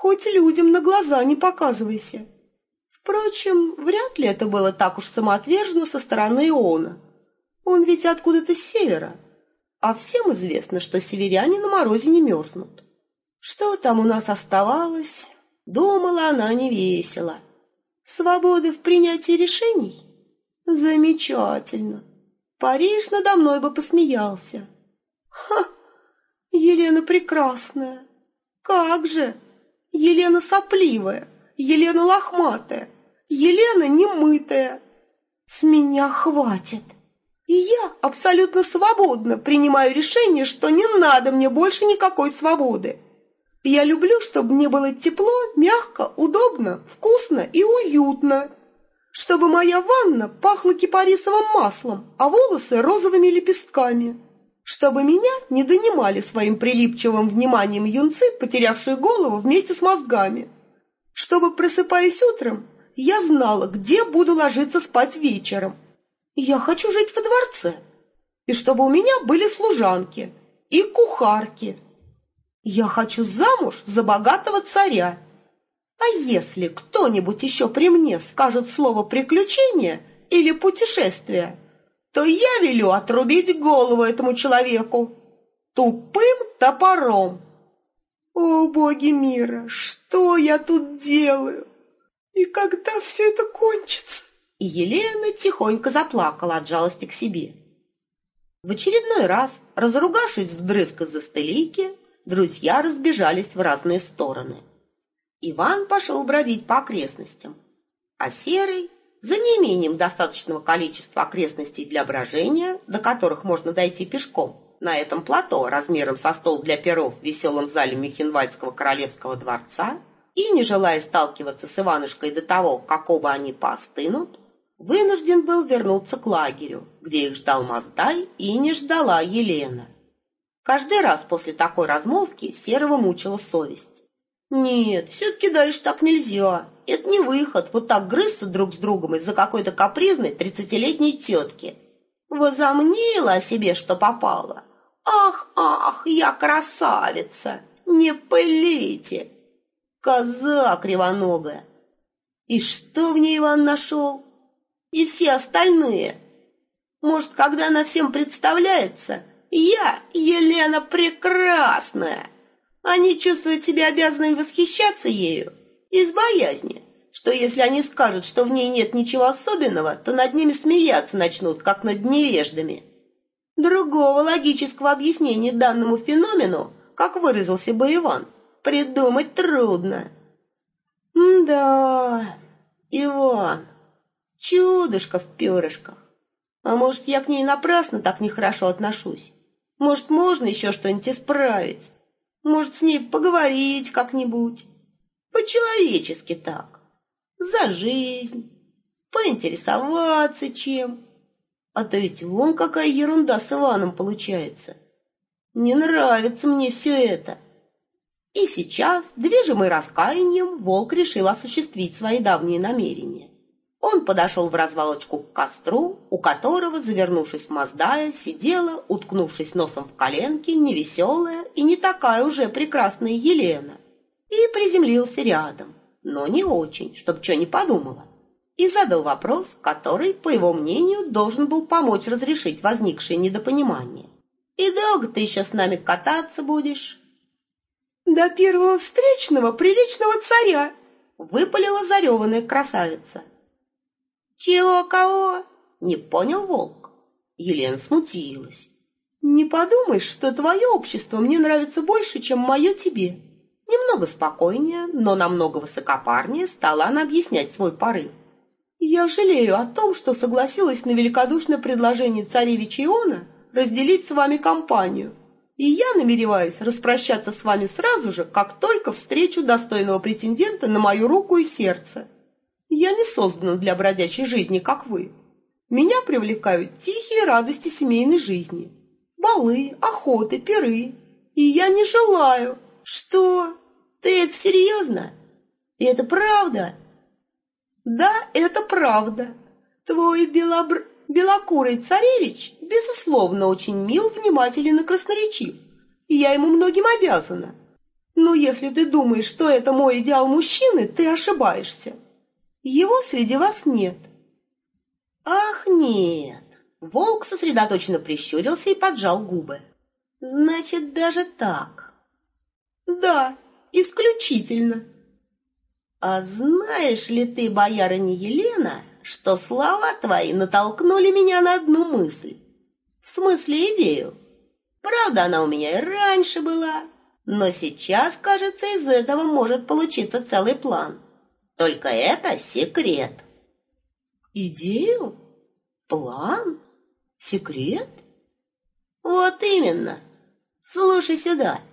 хоть людям на глаза не показывайся. Впрочем, вряд ли это было так уж самоотверженно со стороны Иона. Он ведь откуда-то с севера, а всем известно, что северяне на морозе не мерзнут. Что там у нас оставалось? Думала она невесело. Свободы в принятии решений? Замечательно. Париж надо мной бы посмеялся. Ха! Елена прекрасная. Как же! Елена сопливая, Елена лохматая, Елена немытая. С меня хватит. И я абсолютно свободно принимаю решение, что не надо мне больше никакой свободы. Я люблю, чтобы мне было тепло, мягко, удобно, вкусно и уютно. Чтобы моя ванна пахла кипарисовым маслом, а волосы розовыми лепестками. Чтобы меня не донимали своим прилипчивым вниманием юнцы, потерявшие голову вместе с мозгами. Чтобы, просыпаясь утром, я знала, где буду ложиться спать вечером. Я хочу жить во дворце. И чтобы у меня были служанки и кухарки. Я хочу замуж за богатого царя. А если кто-нибудь еще при мне скажет слово «приключение» или «путешествие», то я велю отрубить голову этому человеку тупым топором. О, боги мира, что я тут делаю? И когда все это кончится? И Елена тихонько заплакала от жалости к себе. В очередной раз, разругавшись вдрызг из-за стелийки, друзья разбежались в разные стороны. Иван пошел бродить по окрестностям, а Серый, за неимением достаточного количества окрестностей для брожения, до которых можно дойти пешком, на этом плато размером со стол для перов в веселом зале Мюнхенвальдского королевского дворца, и, не желая сталкиваться с Иванушкой до того, как оба они поостынут, вынужден был вернуться к лагерю, где их ждал Маздай и не ждала Елена. Каждый раз после такой размолвки Серого мучила совесть. Нет, все-таки дальше так нельзя. Это не выход, вот так грызться друг с другом из-за какой-то капризной 30-летней тетки. Возомнила о себе, что попало. Ах, ах, я красавица, не пылите. Коза кривоногая. И что в ней Иван нашел? И все остальные. Может, когда она всем представляется, я, Елена Прекрасная, они чувствуют себя обязанными восхищаться ею из боязни, что если они скажут, что в ней нет ничего особенного, то над ними смеяться начнут, как над невеждами. Другого логического объяснения данному феномену, как выразился бы Иван, придумать трудно. Да, Иван, чудышко в перышках. А может, я к ней напрасно так нехорошо отношусь? Может, можно еще что-нибудь исправить? Может, с ней поговорить как-нибудь? По-человечески так. За жизнь. Поинтересоваться чем. А то ведь вон какая ерунда с Иваном получается. Не нравится мне все это. И сейчас, движимый раскаянием, Волк решил осуществить свои давние намерения. Он подошел в развалочку к костру, у которого, завернувшись в Маздая, сидела, уткнувшись носом в коленки, невеселая и не такая уже прекрасная Елена, и приземлился рядом, но не очень, чтоб что не подумала, и задал вопрос, который, по его мнению, должен был помочь разрешить возникшее недопонимание. «И долго ты еще с нами кататься будешь?» «До первого встречного приличного царя!» — выпалила зареванная красавица. «Чего, кого?» — не понял Волк. Елена смутилась. «Не подумаешь, что твое общество мне нравится больше, чем мое тебе». Немного спокойнее, но намного высокопарнее стала она объяснять свой порыв. «Я жалею о том, что согласилась на великодушное предложение царевича Иона разделить с вами компанию, и я намереваюсь распрощаться с вами сразу же, как только встречу достойного претендента на мою руку и сердце. Я не создана для бродячей жизни, как вы. Меня привлекают тихие радости семейной жизни, балы, охоты, пиры. И я не желаю...» «Что? Ты это серьезно? И это правда?» «Да, это правда. Твой белокурый царевич, безусловно, очень мил, внимателен и красноречив, и я ему многим обязана. Но если ты думаешь, что это мой идеал мужчины, ты ошибаешься. Его среди вас нет. Ах, нет. Волк сосредоточенно прищурился и поджал губы. Значит, даже так. Да, исключительно. А знаешь ли ты, боярыня Елена, что слова твои натолкнули меня на одну мысль? В смысле, идею. Правда, она у меня и раньше была, но сейчас, кажется, из этого может получиться целый план. Только это секрет. Идею? План? Секрет? Вот именно. Слушай сюда.